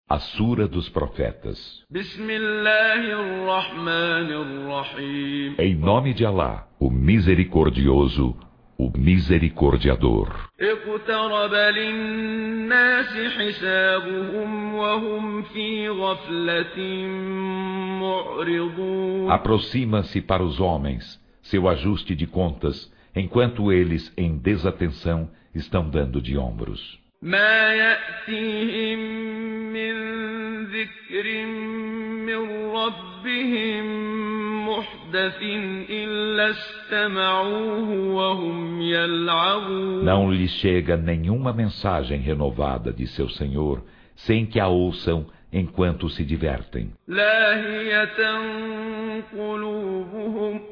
A Sura dos Profetas. Em nome de Alá, o Misericordioso, o Misericordiador. Aproxima-se para os homens seu ajuste de contas, enquanto eles, em desatenção, estão dando de ombros. ما يأتيهم من ذكر من ربهم محدث إلا استمعوه وهم يلعبون. Não lhes chega nenhuma mensagem renovada de seu Senhor, sem que a ouçam enquanto se divertem. لاهية قلوبهم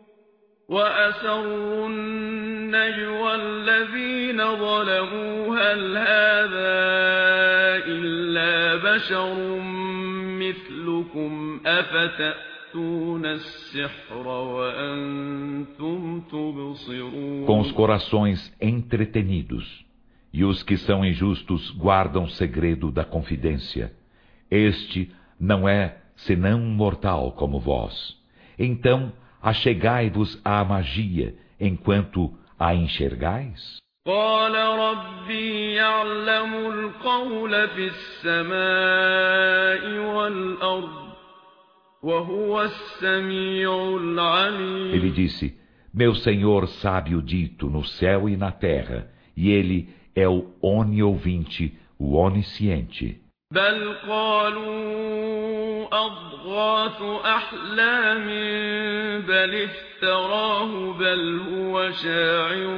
وأسروا النجوى الذين ظلموا هل هذا إلا بشر مثلكم أفتأتون السحر وأنتم تبصرون. Com os corações entretenidos, e os que são injustos guardam segredo da confidência. Este não é senão um mortal como vós. Então, achegai-vos à magia, enquanto a enxergais? قال ربي يعلم القول في السماء والأرض وهو السميع العليم. Ele disse, meu Senhor sabe o dito no céu e na terra, e Ele é o oniovinte, o onisciente. بل قالوا أضغاث أحلام بل افتراه بل هو شاعر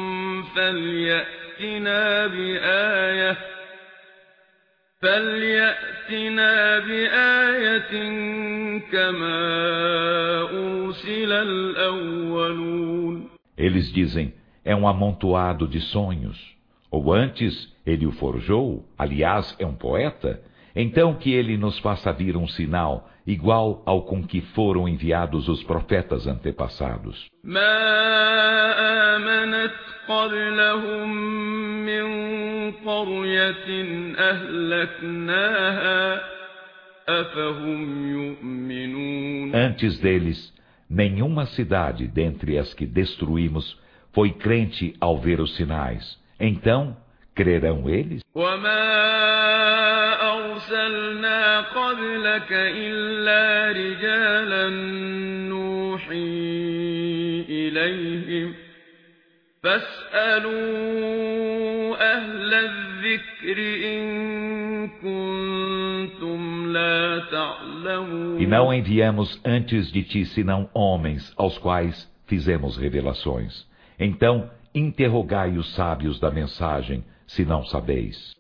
فليأتنا بآية كما أرسل الأولون. Eles dizem, é um amontoado de sonhos. Ou antes, ele o forjou, aliás, é um poeta, então que ele nos faça vir um sinal, igual ao com que foram enviados os profetas antepassados. Antes deles, nenhuma cidade dentre as que destruímos foi crente ao ver os sinais. Então, crerão eles? E não enviamos antes de ti senão homens aos quais fizemos revelações. Então, interrogai os sábios da mensagem, se não sabeis.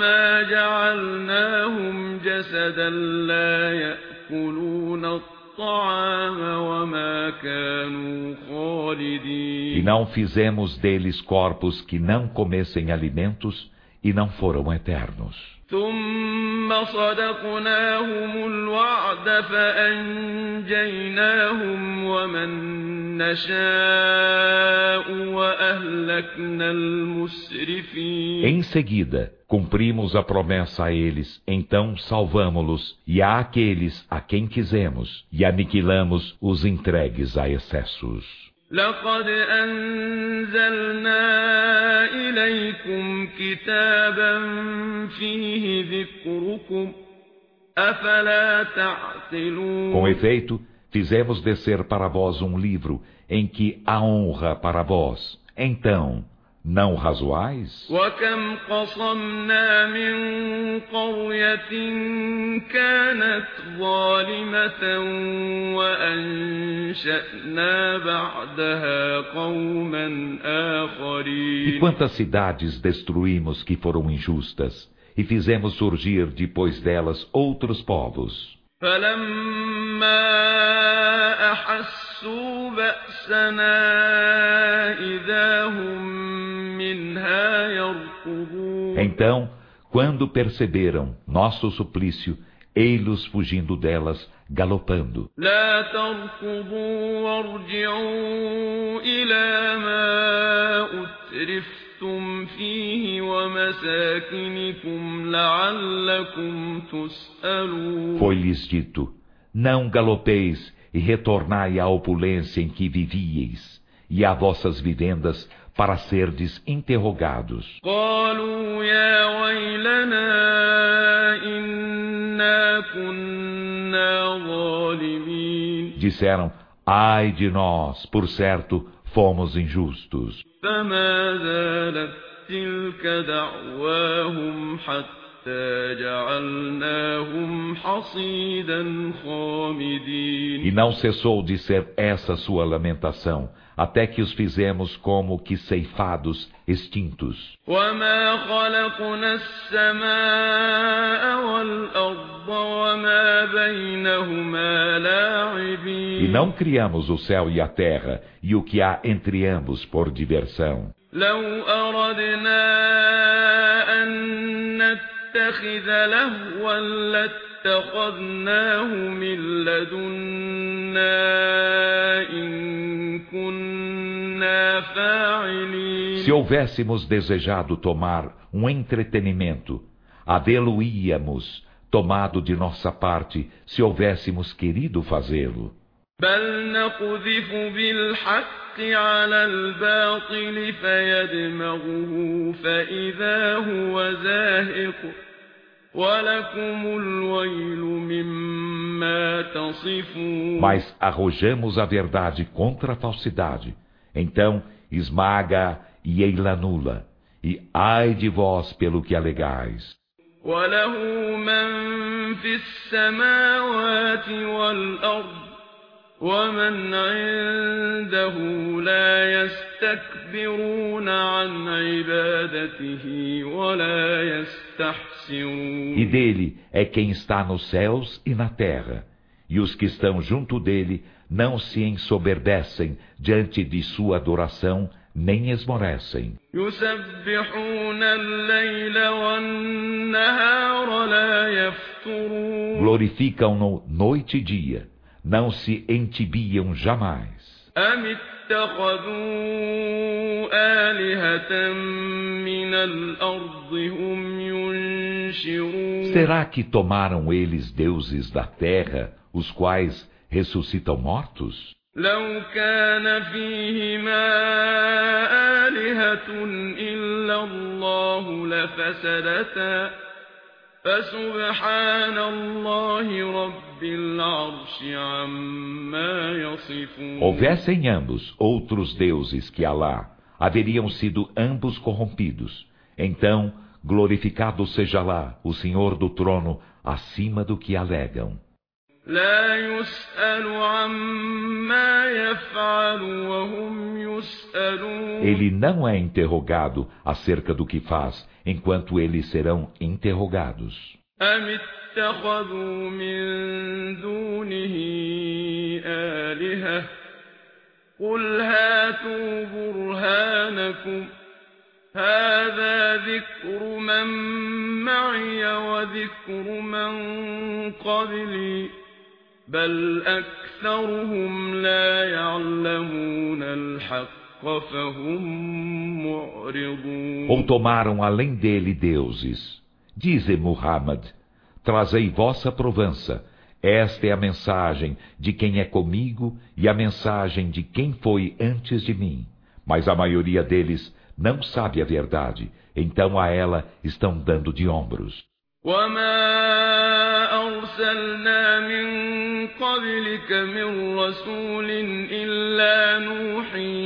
E não fizemos deles corpos que não comessem alimentos e não foram eternos. ثم صدقناهم الوعد فأنجيناهم ومن نشاء وأهلكنا المسرفين. Em seguida, cumprimos a promessa a eles, então salvamo-los, e a aqueles a quem quisemos, e aniquilamos os entregues a excessos. لقد أنزلنا إليكم كتابا فيه ذكركم أفلا تعقلون. Com efeito, fizemos descer para vós um livro em que há honra para vós. Então, não razoais? وكم قصمنا من قرية كانت ظالمة وأنشأنا بعدها قوما آخرين. E quantas cidades destruímos que foram injustas, e fizemos surgir depois delas outros povos. فلما أحسوا بأسنا إذا هم منها يركضون. Então, quando perceberam nosso suplício, ei-los fugindo delas, galopando. لا تركضوا وارجعوا إلى ما أترفتم فيه ومساكنكم لعلكم تسألون. Foi-lhes dito: não galopeis e retornai à opulência em que vivieis, e a vossas vivendas, para serdes interrogados. قالوا يا ويلنا إنا كنا ظالمين. Disseram: ai de nós, por certo, fomos injustos. فما زالت تلك دعواهم حتى جعلناهم حصيدا خامدين. E não cessou de ser essa sua lamentação, até que os fizemos como que ceifados, extintos. وما خلقنا السماء والأرض وما بينهما لاعبين. E não criamos o céu e a terra, e o que há entre ambos por diversão. لو أردنا أن نتخذ لهوا لاتخذناه من لدنا إن كنا فاعلين. Se houvéssemos desejado tomar um entretenimento, havê-lo-íamos tomado de nossa parte, se houvéssemos querido fazê-lo. بل نقذف بالحق على الباطل فيدمغه فإذا هو زاهق ولكم الويل مما تصفون. Mas arrojamos a verdade contra a falsidade, então esmaga e ei-la anula, e ai de vós pelo que alegais. وله من في السماوات والأرض ومن عنده لا يستكبرون عن عبادته ولا يستحسرون. E dele é quem está nos céus e na terra, e os que estão junto dele não se ensoberbecem diante de sua adoração, nem esmorecem. يسبحون الليل والنهار لا يفترون. Glorificam-no noite e dia, não se entibiam jamais. أم اتخذوا آلهة من الأرض هم ينشرون. Será que tomaram eles deuses da terra, os quais ressuscitam mortos? لو كان فيهما آلهة إلا الله لفسدتا فسبحان الله رب العرش عما يصفون. Houvessem ambos outros deuses que Alá, haveriam sido ambos corrompidos. Então, glorificado seja Alá, o Senhor do trono, acima do que alegam. لا يسأل عما يفعل وهم يسألون. Ele não é interrogado acerca do que faz, enquanto eles serão interrogados. أم اتخذوا من دونه آلهة قل هاتوا برهانكم هذا ذكر من معي وذكر من قبلي بل أكثرهم لا يعلمون الحق فهم معرضون. Ou tomaram além dele deuses. Dize Muhammad, trazei vossa provança. Esta é a mensagem de quem é comigo e a mensagem de quem foi antes de mim. Mas a maioria deles não sabe a verdade, então a ela estão dando de ombros. وما أرسلنا من قبلك من رسول إلا نوحي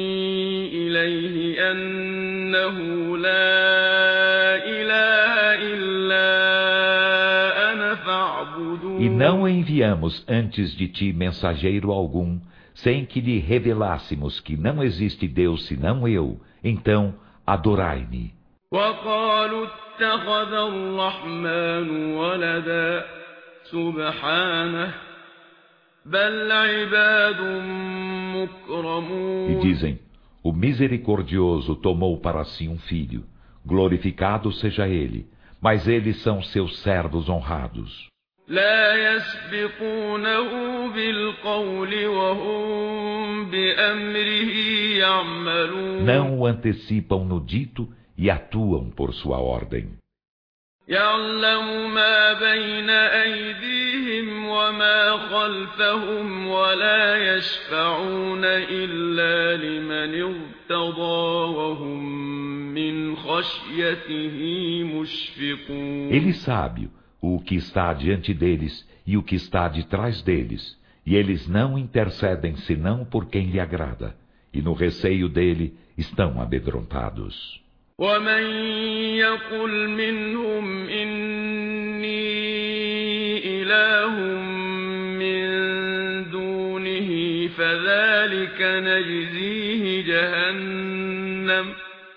إليه أنه لا إله إلا أنا فاعبدون. E não enviamos antes de ti mensageiro algum, sem que lhe revelássemos que não existe Deus senão eu, então adorai-me. وقالوا اتخذ الرحمن ولدا سبحانه بل عباد مكرمون. E dizem, o misericordioso tomou para si um filho, glorificado seja ele, mas eles são seus servos honrados. لا يسبقونه بالقول وهم بأمره يعملون Não o antecipam no dito e atuam por sua ordem. يعلم ما بين أيديهم وما خلفهم ولا يشفعون إلا لمن ارتضى وهم من خشيته مشفقون Ele sabe o que está diante deles e o que está de trás deles, e eles não intercedem senão por quem lhe agrada, e no receio dele estão amedrontados. ومن يقل منهم إني إله من دونه فذلك نجزيه جهنم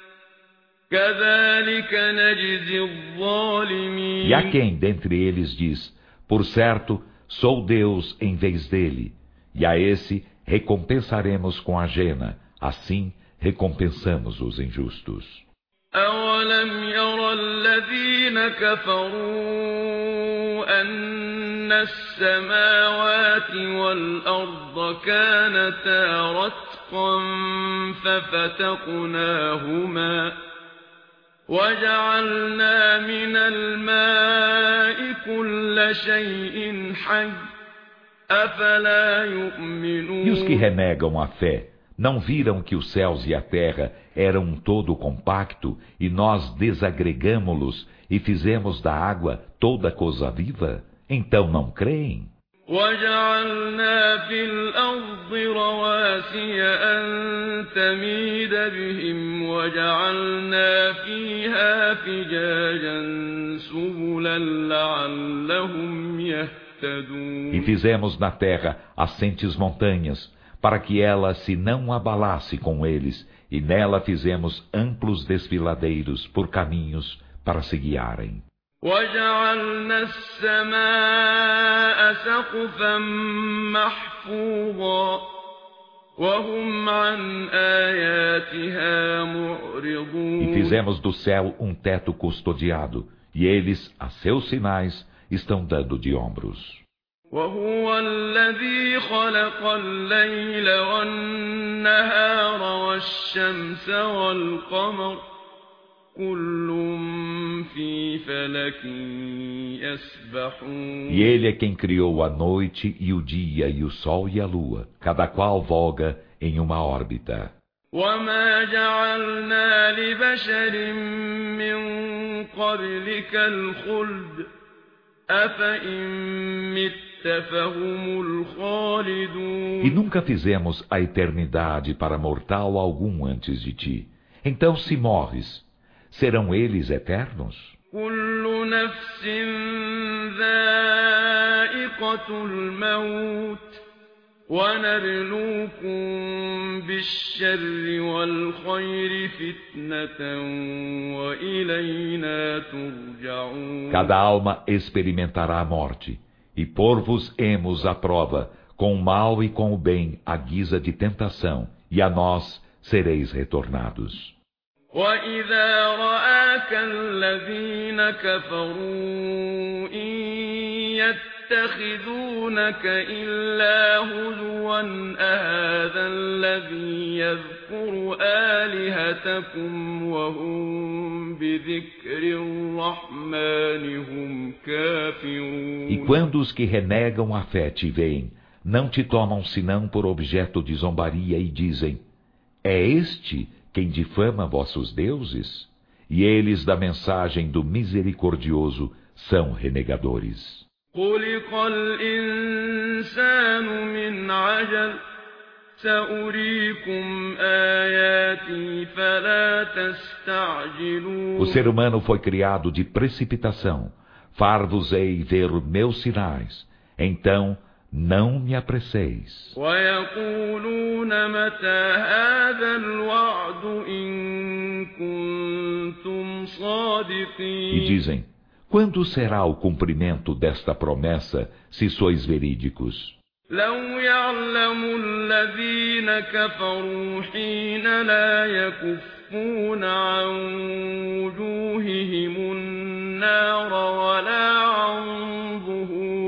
كذلك نجزي الظالمين E a quem dentre eles diz, por certo, sou Deus em vez dele, e a esse recompensaremos com a jena, assim recompensamos os injustos. أولم ير الذين كفروا أن السماوات والأرض كانتا رتقا ففتقناهما وجعلنا من الماء كل شيء حي أفلا يؤمنون E os que renegam a fé, não viram que os céus e a terra eram um todo compacto, e nós desagregamo-los e fizemos da água toda coisa viva? Então não creem? وجعلنا في الأرض رواسي أن تميد بهم وجعلنا فيها فجاجا سبلا لعلهم يهتدون E fizemos na terra assentes montanhas, para que ela se não abalasse com eles, e nela fizemos amplos desfiladeiros por caminhos para se guiarem. وجعلنا السماء سقفا محفوظا وهم عن آياتها معرضون E fizemos do céu um teto custodiado, e eles, a seus sinais, estão dando de ombros. وهو الذي خلق الليل والنهار والشمس والقمر كل في فلك يسبحون E ele é quem criou a noite e o dia e o sol e a lua, cada qual voga em uma órbita. وما جعلنا لبشر من قبلك الخلد أفإن مت فهم الخالدون E nunca fizemos a eternidade para mortal algum antes de ti. Então, se morres, serão eles eternos? كل نفس ذائقة الموت ونبلوكم بالشر والخير فتنة وإلينا ترجعون Cada alma experimentará a morte, e por-vos-emos à prova, com o mal e com o bem, à guisa de tentação, e a nós sereis retornados. وإذا رآك الذين كفروا إن يتخذونك إلا هزوا أهذا الذي يذكر آلهتكم وهم بذكر الرحمن هم كافرون E quando os que renegam a fé te veem, não te tomam senão por objeto de zombaria e dizem: é este quem difama vossos deuses? E eles da mensagem do misericordioso são renegadores. خلق الإنسان من عجل سأريكم آياتي فلا تستعجلون O ser humano foi criado de precipitação. Far-vos-ei ver meus sinais. Então, não me apresseis. ويقولون متى هذا الوعد إن كنتم E صادقين dizem: quando será o cumprimento desta promessa, se sois verídicos? لو يعلم الذين كفروا حين لا يكفون عن وجوههم النار ولا عن ظهورهم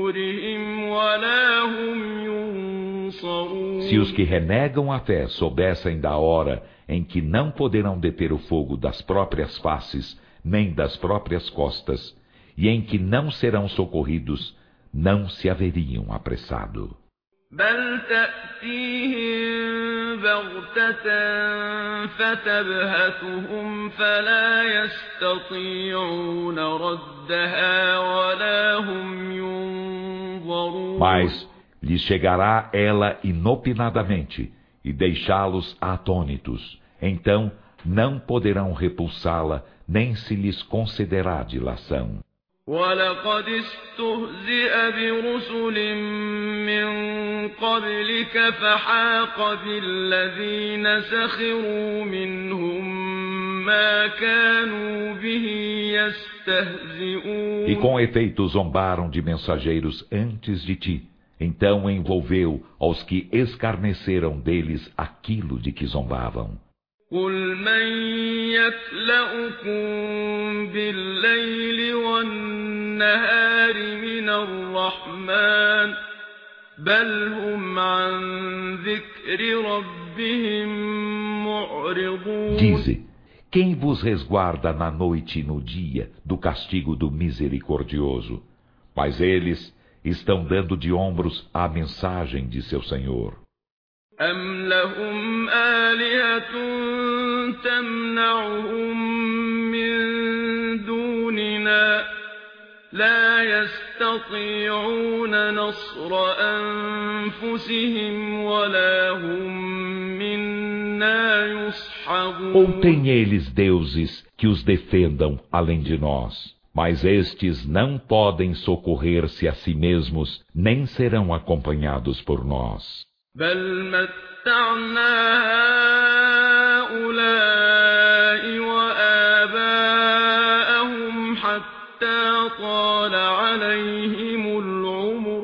se os que renegam a fé soubessem da hora em que não poderão deter o fogo das próprias faces, nem das próprias costas, e em que não serão socorridos, não se haveriam apressado. بل تأتيهم بغتة فتبهتهم فلا يستطيعون ردها ولا هم ينظرون. Mas lhes chegará ela inopinadamente e deixá-los atônitos. Então não poderão repulsá-la, nem se lhes concederá dilação. وَلَقَدِ اسْتُهْزِئَ بِرُسُلٍ مِّن قَبْلِكَ فَحَاقَ بِالَّذِينَ سَخِرُوا مِنْهُم مَّا كَانُوا بِهِ يَسْتَهْزِئُونَ. E com efeito zombaram de mensageiros antes de ti. Então envolveu aos que escarneceram deles aquilo de que zombavam. قُلْ مَن يَكْلَؤُكُم بِاللَّيْلِ وَالنَّهَارِ مِنَ الرَّحْمَٰنِ بَلْ هُمْ عَن ذِكْرِ رَبِّهِم مُّعْرِضُونَ. Dize, quem vos resguarda na noite e no dia do castigo do misericordioso? Mas eles estão dando de ombros à mensagem de seu Senhor. أَمْ لَهُمْ آلِهَةٌ تَمْنَعُهُم مِّن دُونِنَا لَا يَسْتَطِيعُونَ نَصْرَ أَنفُسِهِمْ وَلَا هُم مِّنَّا يُصْحَبُونَ. Ou têm eles deuses que os defendam além de nós? Mas estes não podem socorrer-se a si mesmos, nem serão acompanhados por nós. بل متعنا هؤلاء وآباءهم حتى طال عليهم العمر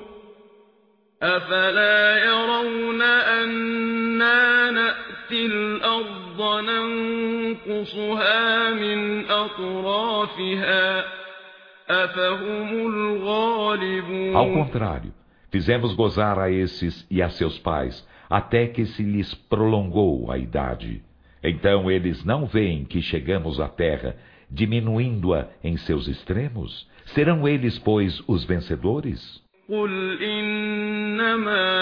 أفلا يرون أنا نأتي الأرض ننقصها من أطرافها أفهم الغالبون. Ao contrário, fizemos gozar a esses e a seus pais, até que se lhes prolongou a idade. Então eles não veem que chegamos à terra, diminuindo-a em seus extremos? Serão eles, pois, os vencedores? قُلْ إِنَّمَا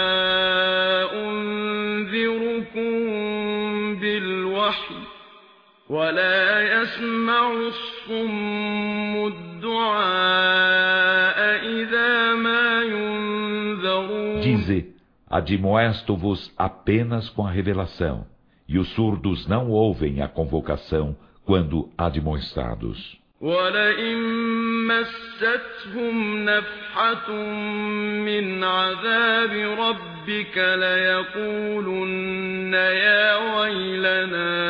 أُنذِرُكُم بِالْوَحْيِ وَلَا يَسْمَعُ الصُّمُّ الدُّعَاءَ إِذَا مَا يُنذَرُونَ. Dize, admoesto-vos apenas com a revelação, e os surdos não ouvem a convocação quando admoestados. وَلَئِن مَّسَّتْهُمْ نَفْحَةٌ مِّنْ عَذَابِ رَبِّكَ لَيَقُولُنَّ يَا وَيْلَنَا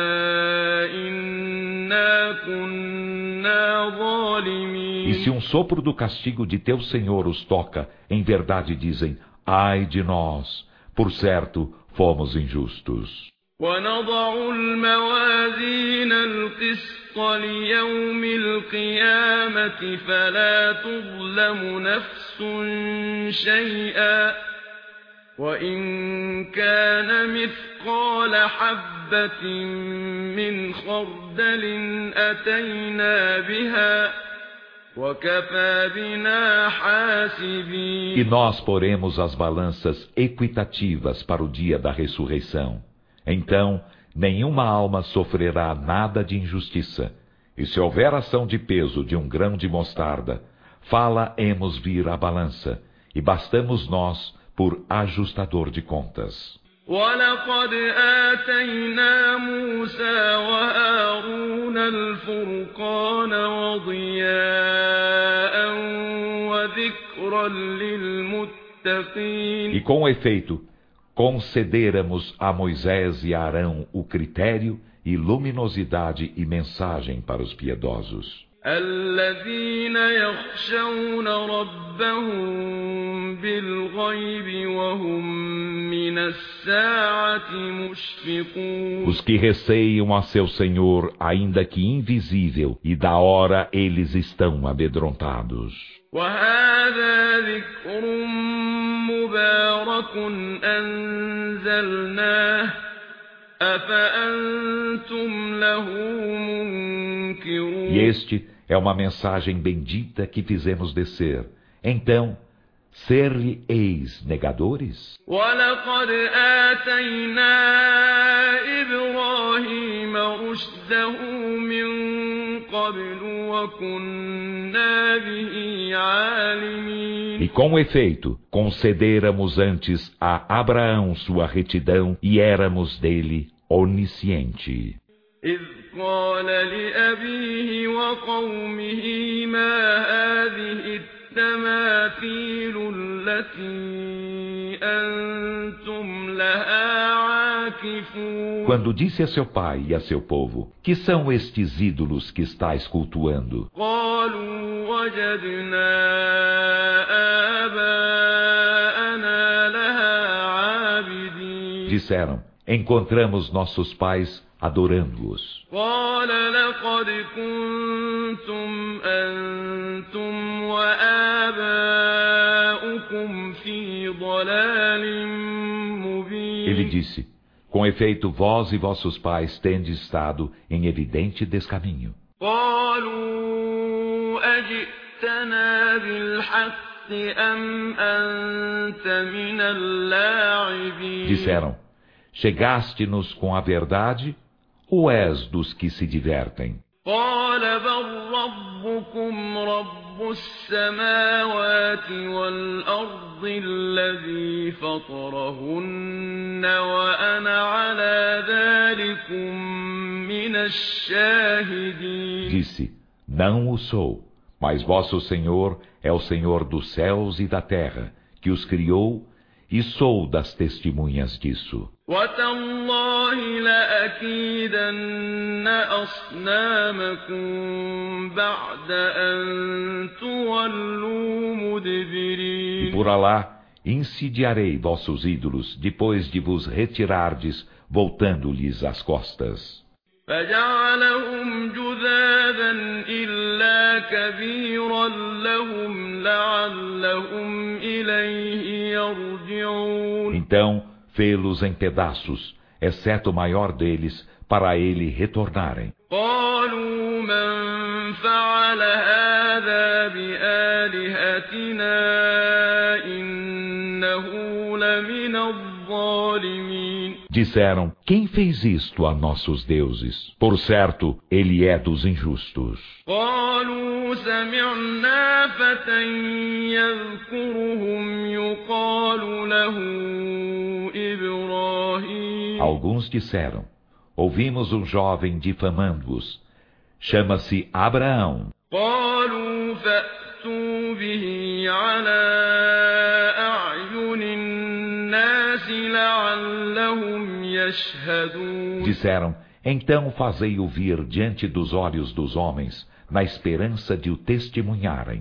إِنَّا كُنَّا ظَالِمِينَ. E se um sopro do castigo de teu Senhor os toca, em verdade dizem, ai de nós, por certo, fomos injustos. وَنَضَعُ الْمَوَازِينَ الْقِسْطَ لِيَوْمِ الْقِيَامَةِ فَلَا تُظْلَمُ نَفْسٌ شَيْئًا وَإِن كَانَ مِثْقَالَ حَبَّةٍ مِّنْ خَرْدَلٍ أَتَيْنَا بِهَا وَكَفَى بِنَا حَاسِبِينَ. E nós poremos as balanças equitativas para o dia da ressurreição. Então, nenhuma alma sofrerá nada de injustiça. E se houver ação de peso de um grão de mostarda, fala-emos vir a balança, e bastamos nós por ajustador de contas. وَلَقَدْ آتَيْنَا مُوسَى وَهَارُونَ الْفُرْقَانَ وَضِيَاءً وَذِكْرًا لِلْمُتَّقِينَ. E com efeito, concederamos a Moisés e a Arão o critério e luminosidade e mensagem para os piedosos. الذين يخشون ربهم بالغيب وهم من الساعة مشفقون. Os que receiam a seu Senhor, ainda que invisível, e da hora eles estão amedrontados. وهذا ذكر مبارك أنزلناه أنزلناه أفأنتم له منكرون. E este é uma mensagem bendita que fizemos descer. Então, ser-lhe-eis negadores? وَلَقَدْ آتَيْنَا إِبْرَاهِيمَ رُشْدَهُ مِنْ قَبْلُ وَكُنَّا بِهِ عَالِمِينَ. E com efeito, concederamos antes a Abraão sua retidão e éramos dele onisciente. إِذْ قَالَ لِأَبِيهِ وَقَوْمِهِ مَا هَذِهِ التماثيل التي أنتم لها عاكفون. Quando disse a seu pai e a seu povo: que são estes ídolos que estáis cultuando? قالوا وجدنا آباءنا لها عابدين. Disseram: encontramos nossos pais adorando-os. قال لقد كنتم أنتم وآباؤكم في ضلال مبين. Ele disse: com efeito, vós e vossos pais tendes estado em evidente descaminho. قالوا أجئتنا بالحق أم أنت من اللاعبين. Disseram: chegaste-nos com a verdade ou és dos que se divertem? قال بل ربكم رب السماوات والأرض الذي فطرهن وأنا على ذلكم من الشاهدين. Disse: não o sou, mas vosso Senhor é o Senhor dos céus e da terra, que os criou, e sou das testemunhas disso. وتالله لأكيدن أصنامكم بعد أن تولوا مدبرين. E por Alá, insidiarei vossos ídolos, depois de vos retirardes, voltando-lhes as costas. فجعلهم جذاذا إلا كبيرا لهم لعلهم إليه يرجعون. Então, fê-los em pedaços, exceto o maior deles, para ele retornarem. قالوا من فعل هذا بآلهتنا إنه لمن الظالمين. Disseram: quem fez isto a nossos deuses? Por certo, ele é dos injustos. قالوا سمعنا فتى يذكرهم يقال له إبراهيم. Alguns disseram: ouvimos um jovem difamando-os. Chama-se Abraão. قالوا فأتوا به على أعين الناس لعلهم يشهدون. Disseram: então fazei-o vir diante dos olhos dos homens, na esperança de o testemunharem.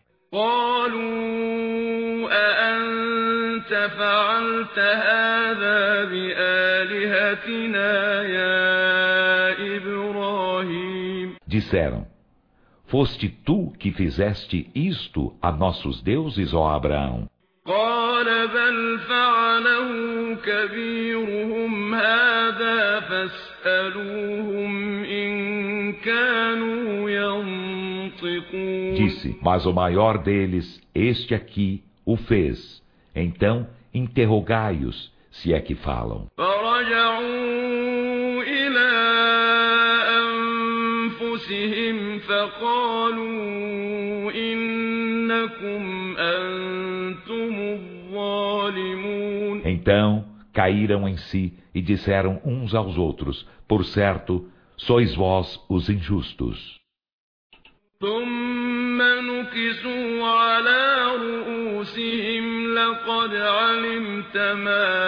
قالوا أأنت فعلت هذا بآلهتنا يا إبراهيم. Disseram: foste tu que fizeste isto a nossos deuses, ó Abraão? قال بل فعله كبيرهم هذا فاسألوهم إن كانوا ينطقون. Disse: mas o maior deles, este aqui, o fez. Então, interrogai-os, se é que falam. فرجعوا إلى أنفسهم فقالوا إنكم أنتم الظالمون. Então, caíram em si e disseram uns aos outros: por certo, sois vós os injustos. ثم نكسوا على رؤوسهم لقد علمت ما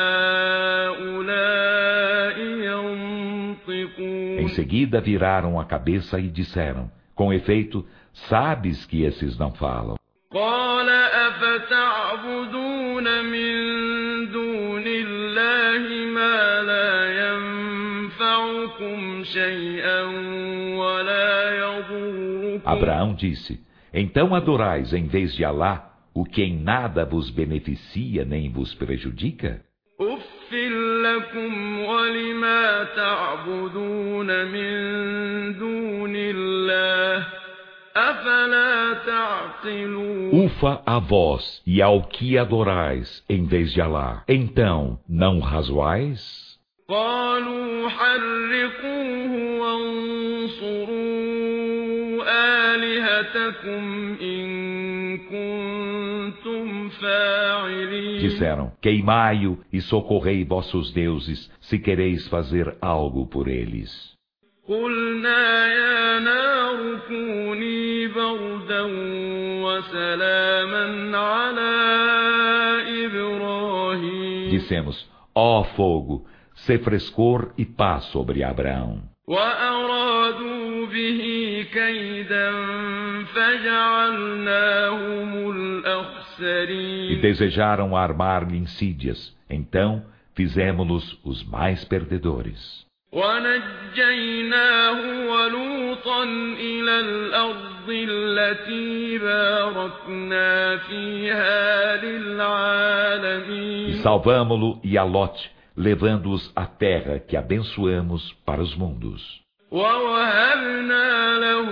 هؤلاء ينطقون. Em seguida viraram a cabeça e disseram: com efeito, sabes que esses não falam. قال أفتعبدون من دون الله ما لا ينفعكم شيئا ولا يضركم. Abraão disse: então adorais em vez de Alá o que em nada vos beneficia nem vos prejudica? أف لكم ولما تعبدون من دون الله أفلا تعقلون Ufa a vós e ao que adorais em vez de Alá. Então, não razoais? قالوا حرقوه وانصروا آلهتكم إن كنتم فاعلين. Disseram, queimai-o e socorrei vossos deuses, se quereis fazer algo por eles. قلنا يا نار كوني بردا وسلاما على إبراهيم. Dissemos, ó fogo, sê frescor e paz sobre Abraão. وأرادوا به كيدا فجعلناهم الأخسرين. E desejaram armar-lhe insídias, então fizemos-los os mais perdedores. ونجيناه ولوطا إلى الأرض التي باركنا فيها للعالمين. E salvamo-lo e a Lot, levando-os à terra que abençoamos para os mundos. ووهبنا له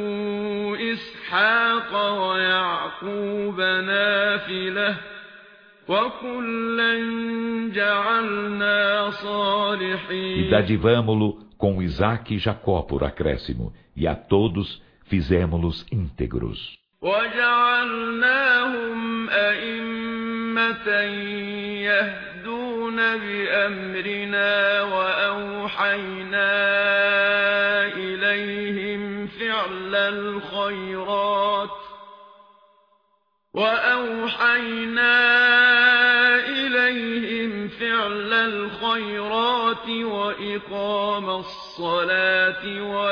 إسحاق ويعقوب نافلة وكلا جعلنا صالحين. E dadivamo-lo com Isaque e Jacó por acréscimo, e a todos fizemo-los íntegros. وجعلناهم أئمة يهدون بأمرنا وأوحينا إليهم فعل الخيرات وإقام الصلاة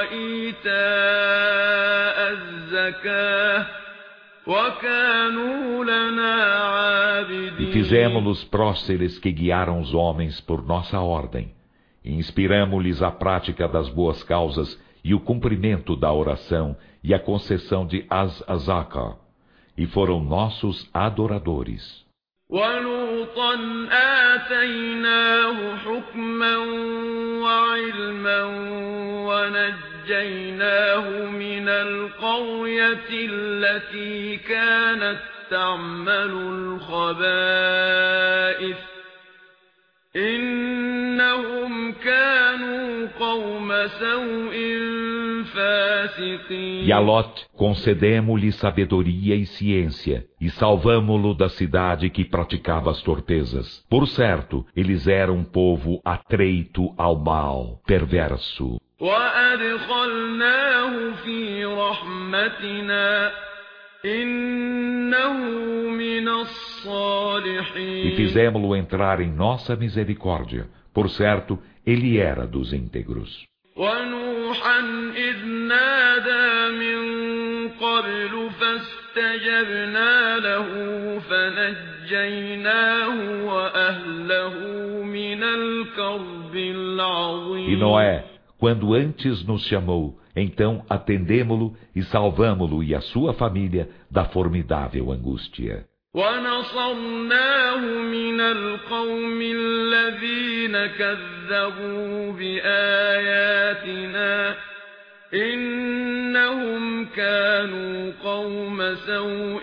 وإيتاء الزكاة وكانوا لنا عابدين. E fizemo-los próceres que guiaram os homens por nossa ordem. E inspiramo-lhes a prática das boas causas e o cumprimento da oração e a concessão de az-azaka. E foram nossos adoradores. وَلُوطًا آتَيْنَاهُ حُكْمًا وَعِلْمًا وَنَجَّيْنَاهُ مِنَ الْقَرْيَةِ الَّتِي كَانَتْ تَعْمَلُ الْخَبَائِثَ إِنَّهُمْ كَانُوا قَوْمَ سَوْءٍ فَاسِقِينَ. E a Lot concedemo-lhe sabedoria e ciência, e salvamo-lo da cidade que praticava as torpezas. Por certo, eles eram um povo atreito ao mal, perverso. وَأَدْخَلْنَاهُ فِي رَحْمَتِنَا إِنَّهُ مِنَ الصَّالِحِينَ. E fizemo-lo entrar em nossa misericórdia. Por certo, ele era dos íntegros. وَنُوحًا إِذْ نَادَى مِن قَبْلُ فَاسْتَجَبْنَا لَهُ فَنَجَّيْنَاهُ وَأَهْلَهُ مِنَ الْكَرْبِ الْعَظِيمِ. E Noé, quando antes nos chamou, então atendemo-lo e salvamo-lo e a sua família da formidável angústia. وَنَصَرْنَاهُ مِنَ الْقَوْمِ الَّذِينَ كَذَّبُوا بِآيَاتِنَا إِنَّهُمْ كَانُوا قَوْمَ سَوْءٍ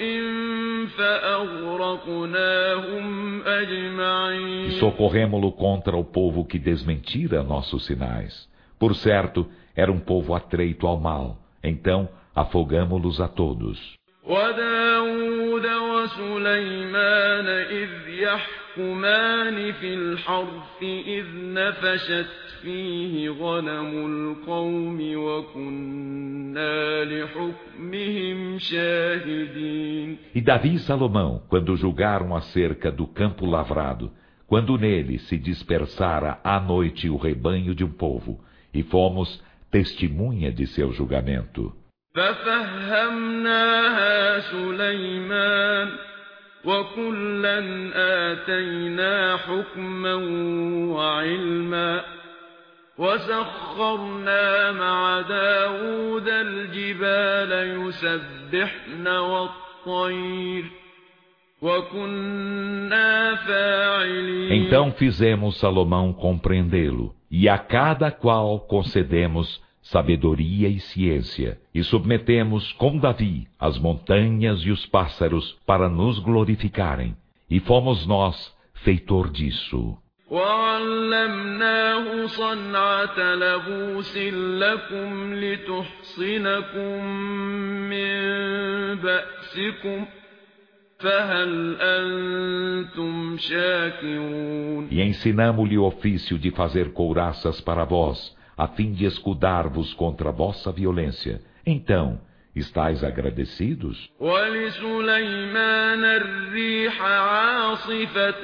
فَأَغْرَقْنَاهُمْ أَجْمَعِينَ. E socorremo-lo contra o povo que desmentira nossos sinais. Por certo, era um povo atreito ao mal. Então, afogamo-los a todos. وَدَاوُودَ وَسُلَيْمَانَ إِذْ يَحْكُمَانِ فِي الْحَرْثِ إِذْ نَفَشَتْ فِيهِ غَنَمُ الْقَوْمِ وَكُنَّا لِحُكْمِهِمْ شَاهِدِينَ. E Davi e Salomão, quando julgaram acerca do campo lavrado, quando nele se dispersara à noite o rebanho de um povo, e fomos testemunha de seu julgamento. فَفَهَّمْنَاهَا سُلَيْمَانَ وَكُلًّا آتَيْنَا حُكْمًا وَعِلْمًا وَسَخَّرْنَا مَعَ دَاوُودَ الْجِبَالَ يُسَبِّحْنَ وَالطَّيْرَ وكنا فاعلين. Então fizemos Salomão compreendê-lo, e a cada qual concedemos sabedoria e ciência, e submetemos com Davi as montanhas e os pássaros para nos glorificarem, e fomos nós feitor disso. وعلمناه صنعة لبوس لكم لتحصنكم من بأسكم فهل أنتم شاكرون. E ensinamo-lhe o ofício de fazer couraças para vós, a fim de escudar-vos contra a vossa violência. Então, estais agradecidos? ولسليمان الريح عاصفة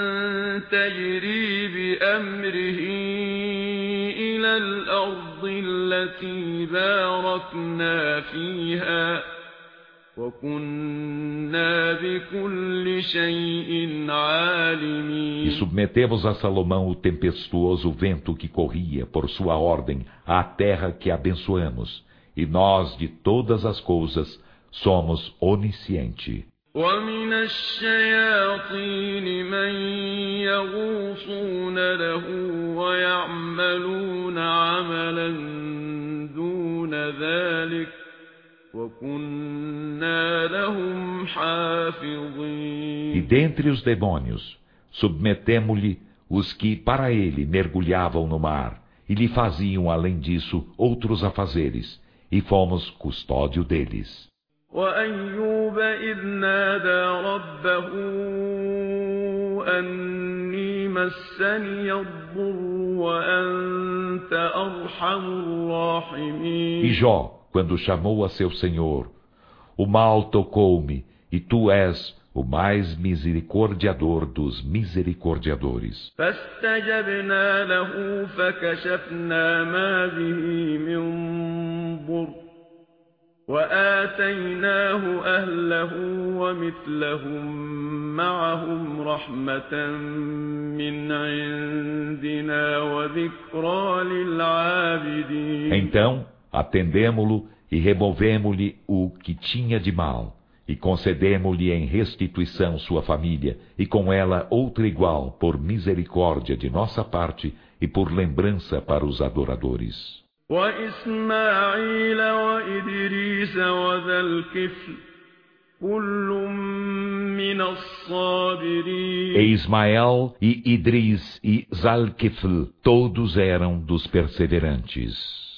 تجري بأمره إلى الأرض التي باركنا فيها وكنا بكل شيء عالمين. E submetemos a Salomão o tempestuoso vento que corria, por sua ordem, à terra que abençoamos. E nós, de todas as coisas, somos onisciente. ومن الشياطين من يغوصون له ويعملون عملا دون ذلك وكنا لهم حافظين. E dentre os demônios, submetemo-lhe os que para ele mergulhavam no mar, e lhe faziam além disso outros afazeres, e fomos custódio deles. وأيوب إذ نادى ربه أني مسني الضر وأنت أرحم الراحمين. E Jó, quando chamou a seu Senhor, o mal tocou-me, e tu és o mais misericordiador dos misericordiadores. فاستجبنا له فكشفنا ما به من ضر وآتيناه أهله ومثلهم معهم رحمة من عندنا وذكرى للعابدين. Então atendemo-lo e removemo-lhe o que tinha de mal, e concedemo-lhe em restituição sua família, e com ela outra igual, por misericórdia de nossa parte e por lembrança para os adoradores. وإسماعيل وإدريس وذا الكفل كل من الصابرين. E Ismael e Idris e Zalkifl, todos eram dos perseverantes.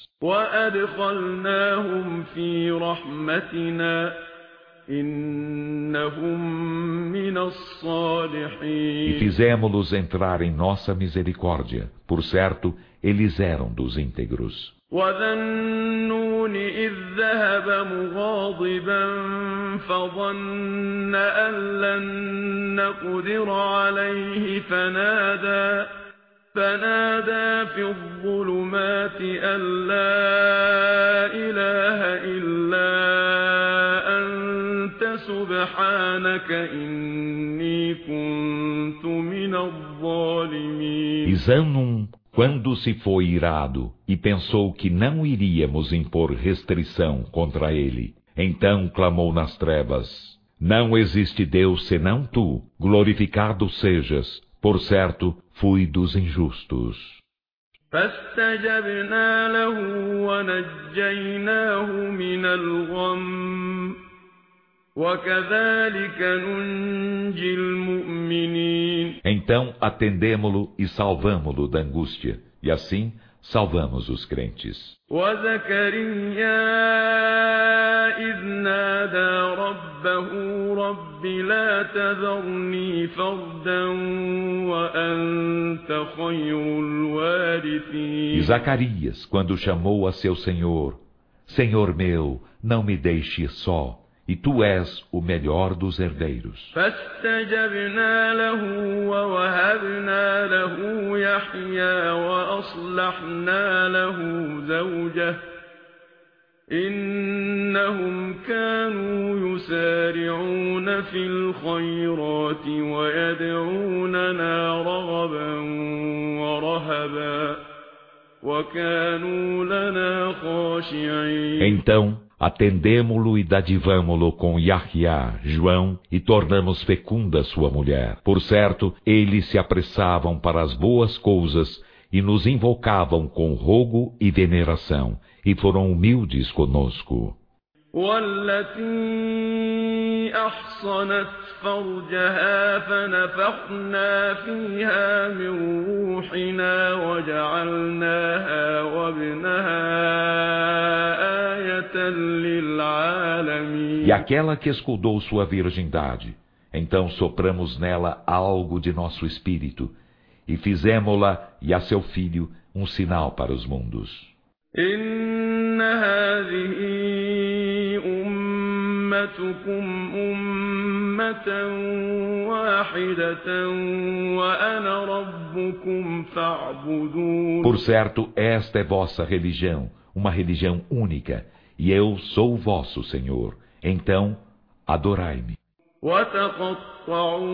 وأدخلناهم في رحمتنا إنهم من الصالحين. E fizemos-los entrar em nossa misericórdia. Por certo, eles eram dos íntegros. وذا النون إذ ذهب مغاضبا فظن أن لن نقدر عليه فنادى في الظلمات أن لا إله إلا أنت سبحانك إني كنت من الظالمين. E Zanum, quando se foi irado e pensou que não iríamos impor restrição contra ele, então clamou nas trevas: Não existe Deus senão tu, glorificado sejas, por certo, fui dos injustos. فاستجبنا له ونجيناه من الغم وكذلك ننجي المؤمنين. Então atendemo-lo e salvamo-lo da angústia, e assim salvamos os crentes. وزكريا إذ نادى ربه رب لا تذرني فردا وأنت خير الوارثين. E Zacarias, quando chamou a seu Senhor: Senhor meu, não me deixe só, e tu és o melhor dos herdeiros. فاستجبنا له ووهبنا له يحيى وأصلحنا له زوجه إنهم كانوا يسارعون في الخيرات ويدعوننا رغبا ورهبا وكانوا لنا خاشعين. Então Atendemo-lo e dadivamo-lo com Yahya, João, e tornamos fecunda sua mulher. Por certo, eles se apressavam para as boas coisas e nos invocavam com rogo e veneração, e foram humildes conosco. والتي أحصنت فرجها فنفخنا فيها من روحنا وجعلناها وابنها آية للعالمين. E aquela que escudou sua virgindade, então sopramos nela algo de nosso espírito, e fizemo-la e a seu filho um sinal para os mundos. إن هذه أمتكم أمة واحدة وأنا ربكم فاعبدون. Por certo, esta é vossa religião, uma religião única, e eu sou o vosso Senhor. Então, adorai-me. وتقطعوا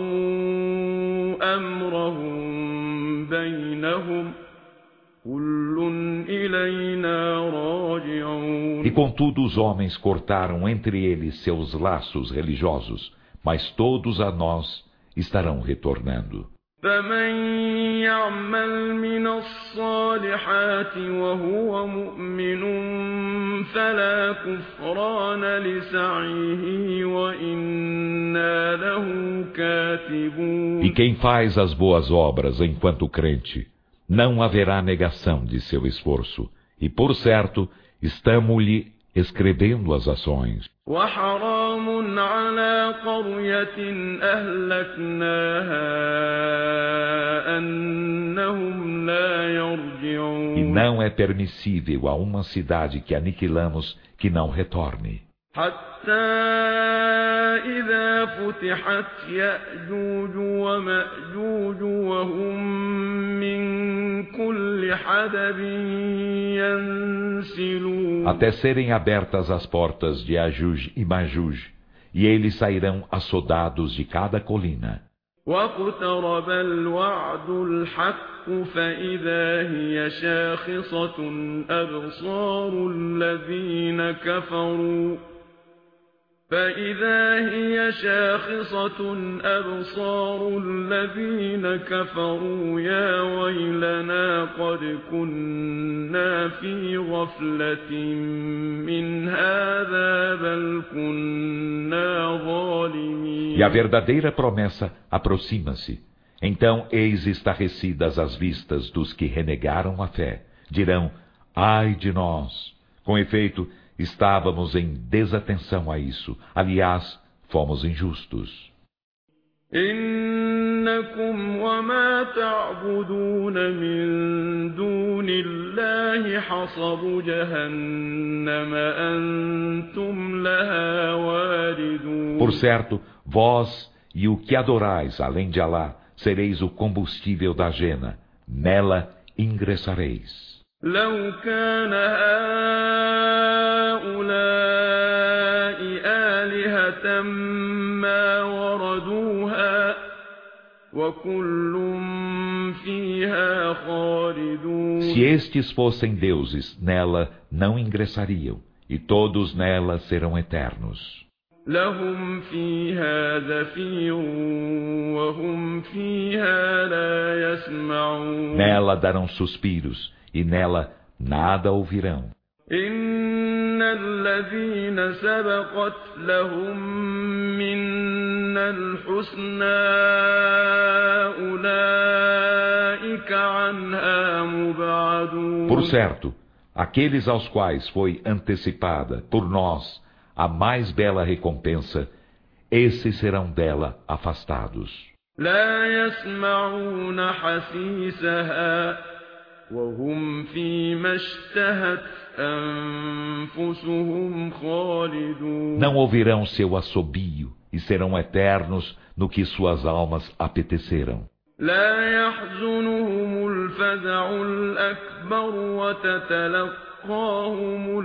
أمرهم بينهم كل إلينا راجعون. E contudo os homens cortaram entre eles seus laços religiosos, mas todos a nós estarão retornando. فمن يعمل من الصالحات وهو مؤمن فلا كفران لسعيه وإنا له كاتبون. E quem faz as boas obras enquanto crente, não haverá negação de seu esforço, e por certo, estamo-lhe escrevendo as ações. وحرام على قرية أهلكناها أنهم لا يرجعون. E não é permissível a uma cidade que aniquilamos que não retorne. حتى إذا فتحت يأجوج ومأجوج وهم من كل حدب ينسلون. Até serem abertas as portas de Ajuj e Majuj, e eles sairão assodados de cada colina. واقترب الوعد الحق فإذا هي شاخصة أبصار الذين كفروا يا ويلنا قد كنا في غفلة من هذا بل كنا ظالمين. E a verdadeira promessa aproxima-se. Então eis estarrecidas as vistas dos que renegaram a fé. Dirão, ai de nós! Com efeito, estávamos em desatenção a isso. Aliás, fomos injustos. إنكم وما تعبدون من دون الله حصب جهنم أنتم لها واردون. Por certo, vós e o que adorais além de Alá, sereis o combustível da jena. Nela ingressareis. لو كان هؤلاء آلهة ما وردوها وكل فيها خالدون. Se estes fossem deuses, nela não ingressariam, e todos nela serão eternos. لهم فيها زفير وهم فيها لا يسمعون. Nela darão suspiros, e nela nada ouvirão. إن الذين سبقت لهم منا الحسنى أولئك عنها مبعدون. Por certo, aqueles aos quais foi antecipada por nós a mais bela recompensa, esses serão dela afastados. لا يسمعون حسيسها وهم فيما اشتهت أنفسهم خالدون. Não ouvirão seu assobio e serão eternos no que suas almas apeteceram. لا يحزنهم الفزع الأكبر وتتلقاهم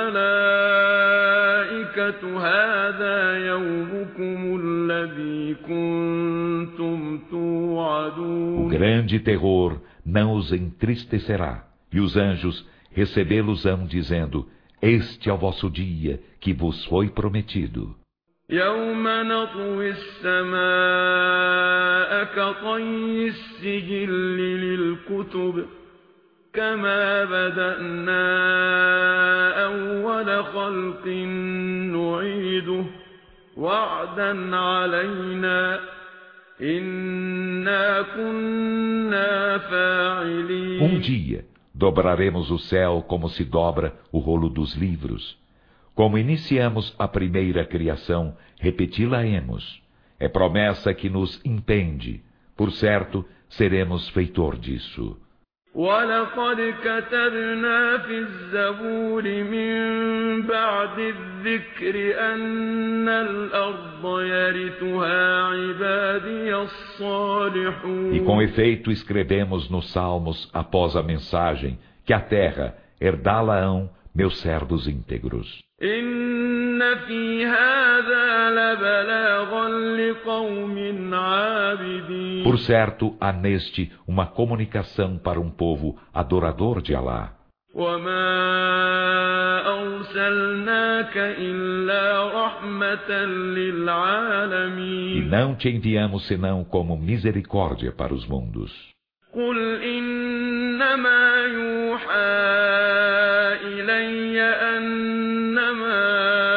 الملائكة هذا يومكم الذي كنتم توعدون. O grande terror não os entristecerá, e os anjos recebê-los-ão dizendo, Este é o vosso dia que vos foi prometido. يوم نطوي السماء كطي السجل للكتب كما بدأنا أول خلق نعيده وعدا علينا إنا كنا فاعلين. Dia dobraremos o céu como se dobra o rolo dos livros. Como iniciamos a primeira criação, repeti-la-emos. É promessa que nos impende. Por certo, seremos feitor disso. وَلَقَدْ كَتَبْنَا فِي الزَّبُورِ مِن بَعْدِ الذِّكْرِ أَنَّ الْأَرْضَ يَرِثُهَا عِبَادِيَ الصَّالِحُونَ. E com efeito escrevemos nos Salmos, após a mensagem, que a terra herdá-la-ão meus servos íntegros. إِنَّ فِي هَذَا لَبَلَاغًا لِقَوْمٍ عَابِدِينَ. Por certo, há neste uma comunicação para um povo adorador de Alá. وَمَا أَرْسَلْنَاكَ إِلَّا رَحْمَةً لِلْعَالَمِينَ. E não te enviamos senão como misericórdia para os mundos. قُلْ إِنَّمَا يُوحَى إِلَيَّ أَنَّمَا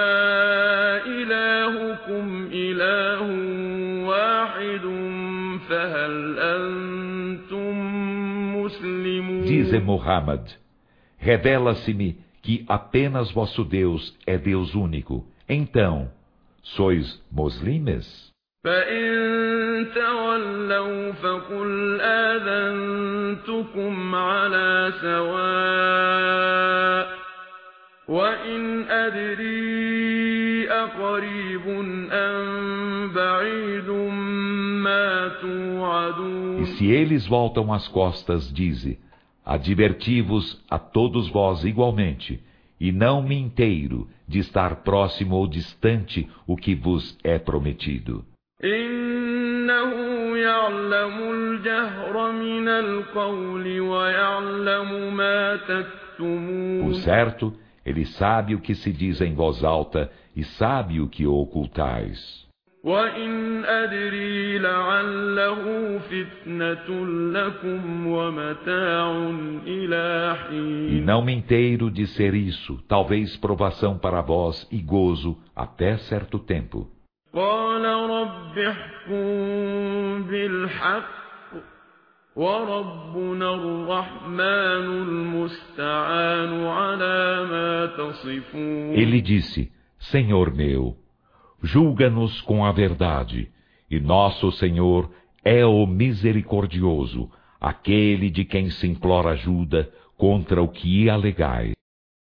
إِلَٰهُكُمْ إِلَٰهٌ وَاحِدٌ فَهَلْ أَنْتُمْ مُسْلِمُونَ. Dize Muhammad, revela-se-me que apenas vosso Deus é Deus único. Então, sois muslimes? فَإِن تَوَلَّوْا فَقُلْ آذَنْتُكُمْ عَلَىٰ سَوَاءٍ وَإِنْ أَدْرِي أَقَرِيبٌ أَمْ بَعِيدٌ مَا تُوعَدُونَ. E se eles voltam as costas, dize, adverti-vos a todos vós igualmente, e não me inteiro de estar próximo ou distante o que vos é prometido. إِنَّهُ يَعْلَمُ الْجَهْرَ مِنَ الْقَوْلِ وَيَعْلَمُ مَا تَكْتُمُونَ. Por certo, ele sabe o que se diz em voz alta e sabe o que ocultais. وَإِنْ أَدْرِي لَعَلَّهُ فِتْنَةٌ لَكُمْ وَمَتَاعٌ إِلَىٰ حِينٍ. E não me inteiro de ser isso, talvez provação para vós e gozo até certo tempo. قَالَ رَبِّ احْكُم بِالْحَقِّ وَرَبُّنَا الرَّحْمَٰنُ الْمُسْتَعَانُ عَلَىٰ مَا تَصِفُونَ. Ele disse, Senhor meu, julga-nos com a verdade, e nosso Senhor é o misericordioso, aquele de quem se implora ajuda contra o que alegais.